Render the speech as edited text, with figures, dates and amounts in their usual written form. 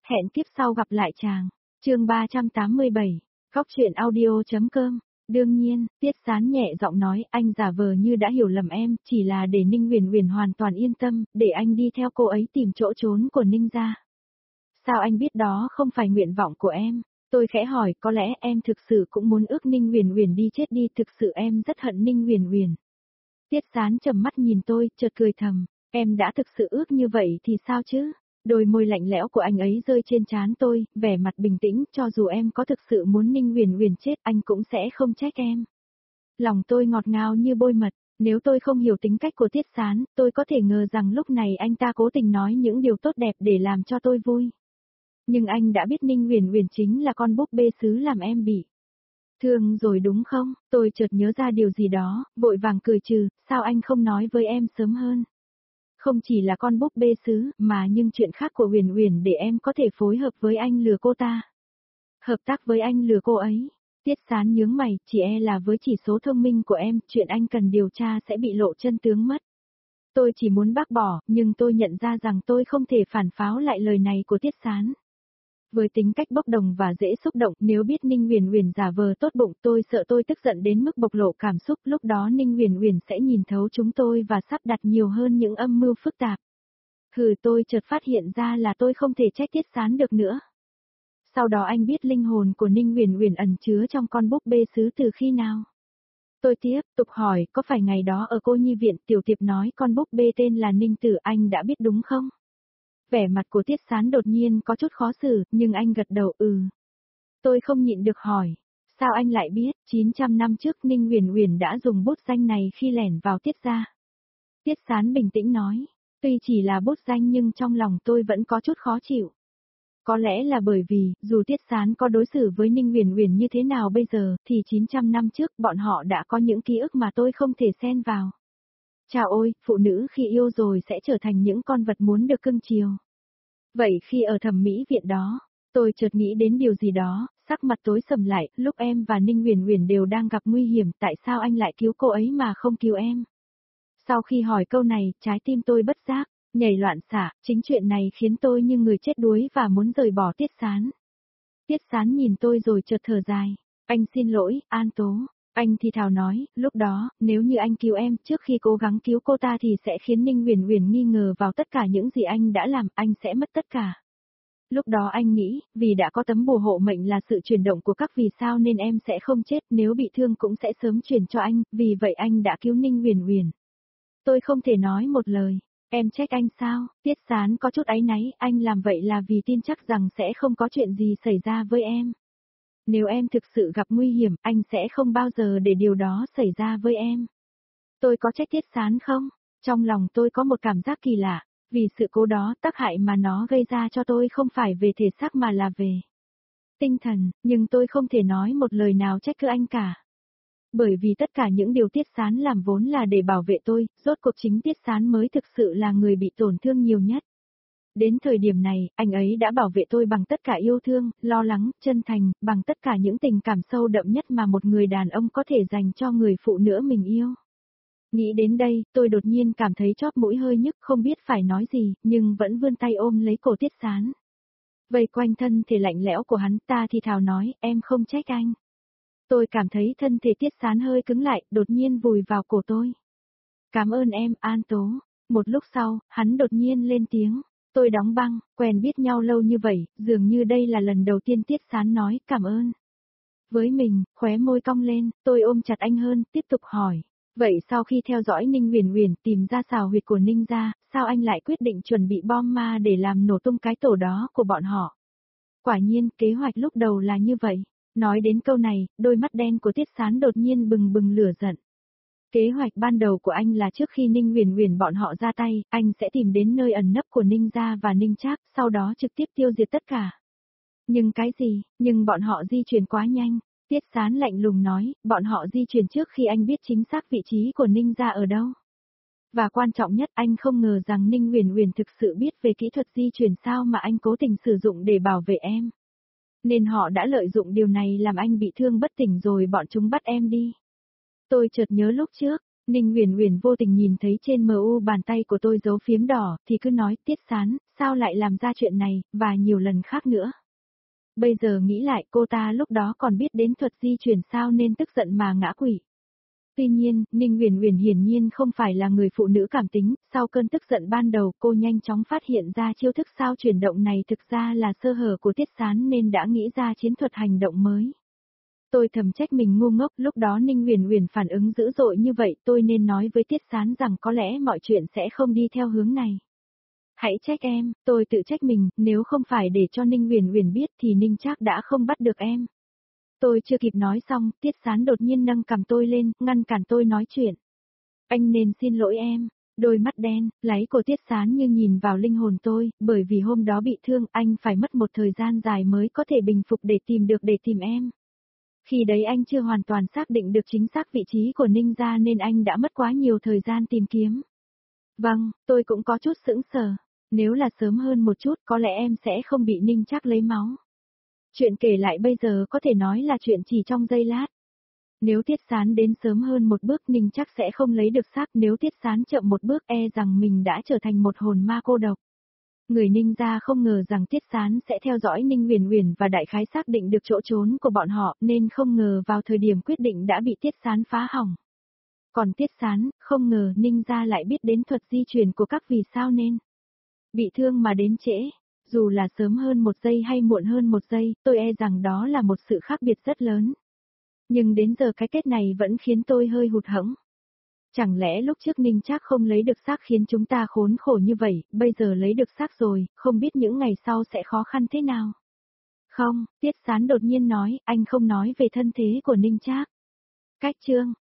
Hẹn kiếp sau gặp lại chàng. Chương 387. Góc truyện audio.com. Đương nhiên, Tiết Sán nhẹ giọng nói, anh giả vờ như đã hiểu lầm em, chỉ là để Ninh Huyền Huyền hoàn toàn yên tâm, để anh đi theo cô ấy tìm chỗ trốn của Ninh gia. Sao anh biết đó không phải nguyện vọng của em? Tôi khẽ hỏi, có lẽ em thực sự cũng muốn ước Ninh Huyền Huyền đi chết đi, thực sự em rất hận Ninh Huyền Huyền. Tiết Sán trầm mắt nhìn tôi, chợt cười thầm, em đã thực sự ước như vậy thì sao chứ? Đôi môi lạnh lẽo của anh ấy rơi trên trán tôi, vẻ mặt bình tĩnh, cho dù em có thực sự muốn Ninh Huyền Huyền chết, anh cũng sẽ không trách em. Lòng tôi ngọt ngào như bôi mật, nếu tôi không hiểu tính cách của Tiết Sán, tôi có thể ngờ rằng lúc này anh ta cố tình nói những điều tốt đẹp để làm cho tôi vui. Nhưng anh đã biết Ninh Huyền Huyền chính là con búp bê sứ làm em bị thương rồi đúng không? Tôi chợt nhớ ra điều gì đó, vội vàng cười trừ, sao anh không nói với em sớm hơn? Không chỉ là con búp bê sứ, mà nhưng chuyện khác của Huyền Huyền để em có thể phối hợp với anh lừa cô ta. Hợp tác với anh lừa cô ấy. Tiết Sán nhướng mày, chỉ e là với chỉ số thông minh của em, chuyện anh cần điều tra sẽ bị lộ chân tướng mất. Tôi chỉ muốn bác bỏ, nhưng tôi nhận ra rằng tôi không thể phản pháo lại lời này của Tiết Sán. Với tính cách bốc đồng và dễ xúc động, nếu biết Ninh Huyền Huyền giả vờ tốt bụng, tôi sợ tôi tức giận đến mức bộc lộ cảm xúc, lúc đó Ninh Huyền Huyền sẽ nhìn thấu chúng tôi và sắp đặt nhiều hơn những âm mưu phức tạp. Tôi chợt phát hiện ra là tôi không thể trách Tiết Sán được nữa. Sau đó anh biết linh hồn của Ninh Huyền Huyền ẩn chứa trong con búp bê sứ từ khi nào? Tôi tiếp tục hỏi, có phải ngày đó ở cô nhi viện Tiểu Tiệp nói con búp bê tên là Ninh Tử, anh đã biết đúng không? Vẻ mặt của Tiết Sán đột nhiên có chút khó xử, nhưng anh gật đầu Tôi không nhịn được hỏi, sao anh lại biết, 900 năm trước Ninh Huyền Huyền đã dùng bút danh này khi lẻn vào Tiết gia. Tiết Sán bình tĩnh nói, tuy chỉ là bút danh nhưng trong lòng tôi vẫn có chút khó chịu. Có lẽ là bởi vì, dù Tiết Sán có đối xử với Ninh Huyền Huyền như thế nào bây giờ, thì 900 năm trước bọn họ đã có những ký ức mà tôi không thể xen vào. Chà ôi, phụ nữ khi yêu rồi sẽ trở thành những con vật muốn được cưng chiều. Vậy khi ở thẩm mỹ viện đó, tôi chợt nghĩ đến điều gì đó, sắc mặt tối sầm lại, lúc em và Ninh Huyền Huyền đều đang gặp nguy hiểm, tại sao anh lại cứu cô ấy mà không cứu em? Sau khi hỏi câu này, trái tim tôi bất giác nhảy loạn xạ, chính chuyện này khiến tôi như người chết đuối và muốn rời bỏ Tiết Sán. Tiết Sán nhìn tôi rồi chợt thở dài, anh xin lỗi, An Tố. Anh thì thào nói, lúc đó, nếu như anh cứu em trước khi cố gắng cứu cô ta thì sẽ khiến Ninh Huyền Huyền nghi ngờ vào tất cả những gì anh đã làm, anh sẽ mất tất cả. Lúc đó anh nghĩ, vì đã có tấm bùa hộ mệnh là sự chuyển động của các vì sao nên em sẽ không chết, nếu bị thương cũng sẽ sớm chuyển cho anh, vì vậy anh đã cứu Ninh Huyền Huyền. Tôi không thể nói một lời, em trách anh sao? Tiết Sán có chút áy náy, anh làm vậy là vì tin chắc rằng sẽ không có chuyện gì xảy ra với em. Nếu em thực sự gặp nguy hiểm, anh sẽ không bao giờ để điều đó xảy ra với em. Tôi có trách Tiết Sán không? Trong lòng tôi có một cảm giác kỳ lạ, vì sự cố đó, tác hại mà nó gây ra cho tôi không phải về thể xác mà là về tinh thần, nhưng tôi không thể nói một lời nào trách cứ anh cả. Bởi vì tất cả những điều Tiết Sán làm vốn là để bảo vệ tôi, rốt cuộc chính Tiết Sán mới thực sự là người bị tổn thương nhiều nhất. Đến thời điểm này, anh ấy đã bảo vệ tôi bằng tất cả yêu thương, lo lắng, chân thành, bằng tất cả những tình cảm sâu đậm nhất mà một người đàn ông có thể dành cho người phụ nữ mình yêu. Nghĩ đến đây, tôi đột nhiên cảm thấy chóp mũi hơi nhức, không biết phải nói gì, nhưng vẫn vươn tay ôm lấy cổ Tiết Sán. Vây quanh thân thể lạnh lẽo của hắn ta thì thào nói, em không trách anh. Tôi cảm thấy thân thể Tiết Sán hơi cứng lại, đột nhiên vùi vào cổ tôi. Cảm ơn em, An Tố. Một lúc sau, hắn đột nhiên lên tiếng. Tôi đóng băng, quen biết nhau lâu như vậy, dường như đây là lần đầu tiên Tiết Sán nói cảm ơn. Với mình, khóe môi cong lên, tôi ôm chặt anh hơn, tiếp tục hỏi. Vậy sau khi theo dõi Ninh Huyền Huyền tìm ra xào huyệt của Ninh gia, sao anh lại quyết định chuẩn bị bom ma để làm nổ tung cái tổ đó của bọn họ? Quả nhiên, kế hoạch lúc đầu là như vậy. Nói đến câu này, đôi mắt đen của Tiết Sán đột nhiên bừng bừng lửa giận. Kế hoạch ban đầu của anh là trước khi Ninh Huyền Huyền bọn họ ra tay, anh sẽ tìm đến nơi ẩn nấp của Ninh gia và Ninh Trác, sau đó trực tiếp tiêu diệt tất cả. Nhưng cái gì? Nhưng bọn họ di chuyển quá nhanh. Tiết Sán lạnh lùng nói, bọn họ di chuyển trước khi anh biết chính xác vị trí của Ninh gia ở đâu. Và quan trọng nhất, anh không ngờ rằng Ninh Huyền Huyền thực sự biết về kỹ thuật di chuyển sao mà anh cố tình sử dụng để bảo vệ em. Nên họ đã lợi dụng điều này làm anh bị thương bất tỉnh rồi bọn chúng bắt em đi. Tôi chợt nhớ lúc trước, Ninh Huyền Huyền vô tình nhìn thấy trên MU bàn tay của tôi dấu phím đỏ, thì cứ nói, Tiết Sán, sao lại làm ra chuyện này, và nhiều lần khác nữa. Bây giờ nghĩ lại cô ta lúc đó còn biết đến thuật di chuyển sao nên tức giận mà ngã quỵ. Tuy nhiên, Ninh Uyển Uyển hiển nhiên không phải là người phụ nữ cảm tính, sau cơn tức giận ban đầu cô nhanh chóng phát hiện ra chiêu thức sao chuyển động này thực ra là sơ hở của Tiết Sán nên đã nghĩ ra chiến thuật hành động mới. Tôi thầm trách mình ngu ngốc, lúc đó Ninh Uyển Uyển phản ứng dữ dội như vậy, tôi nên nói với Tiết Sán rằng có lẽ mọi chuyện sẽ không đi theo hướng này. Hãy trách em, tôi tự trách mình, nếu không phải để cho Ninh Uyển Uyển biết thì Ninh Trác đã không bắt được em. Tôi chưa kịp nói xong, Tiết Sán đột nhiên nâng cằm tôi lên, ngăn cản tôi nói chuyện. Anh nên xin lỗi em. Đôi mắt đen, láy của Tiết Sán như nhìn vào linh hồn tôi, bởi vì hôm đó bị thương anh phải mất một thời gian dài mới có thể bình phục để tìm em. Khi đấy anh chưa hoàn toàn xác định được chính xác vị trí của Ninh gia nên anh đã mất quá nhiều thời gian tìm kiếm. Vâng, tôi cũng có chút sững sờ. Nếu là sớm hơn một chút có lẽ em sẽ không bị Ninh Trác lấy máu. Chuyện kể lại bây giờ có thể nói là chuyện chỉ trong giây lát. Nếu Tiết Sán đến sớm hơn một bước Ninh Trác sẽ không lấy được xác, nếu Tiết Sán chậm một bước e rằng mình đã trở thành một hồn ma cô độc. Người Ninh gia không ngờ rằng Tiết Sán sẽ theo dõi Ninh Uyển Uyển và đại khái xác định được chỗ trốn của bọn họ nên không ngờ vào thời điểm quyết định đã bị Tiết Sán phá hỏng. Còn Tiết Sán, không ngờ Ninh gia lại biết đến thuật di chuyển của các vì sao nên bị thương mà đến trễ. Dù là sớm hơn một giây hay muộn hơn một giây, tôi e rằng đó là một sự khác biệt rất lớn. Nhưng đến giờ cái kết này vẫn khiến tôi hơi hụt hẫng. Chẳng lẽ lúc trước Ninh Trác không lấy được xác khiến chúng ta khốn khổ như vậy, bây giờ lấy được xác rồi, không biết những ngày sau sẽ khó khăn thế nào? Không, Tiết Sán đột nhiên nói, anh không nói về thân thế của Ninh Trác. Cách chương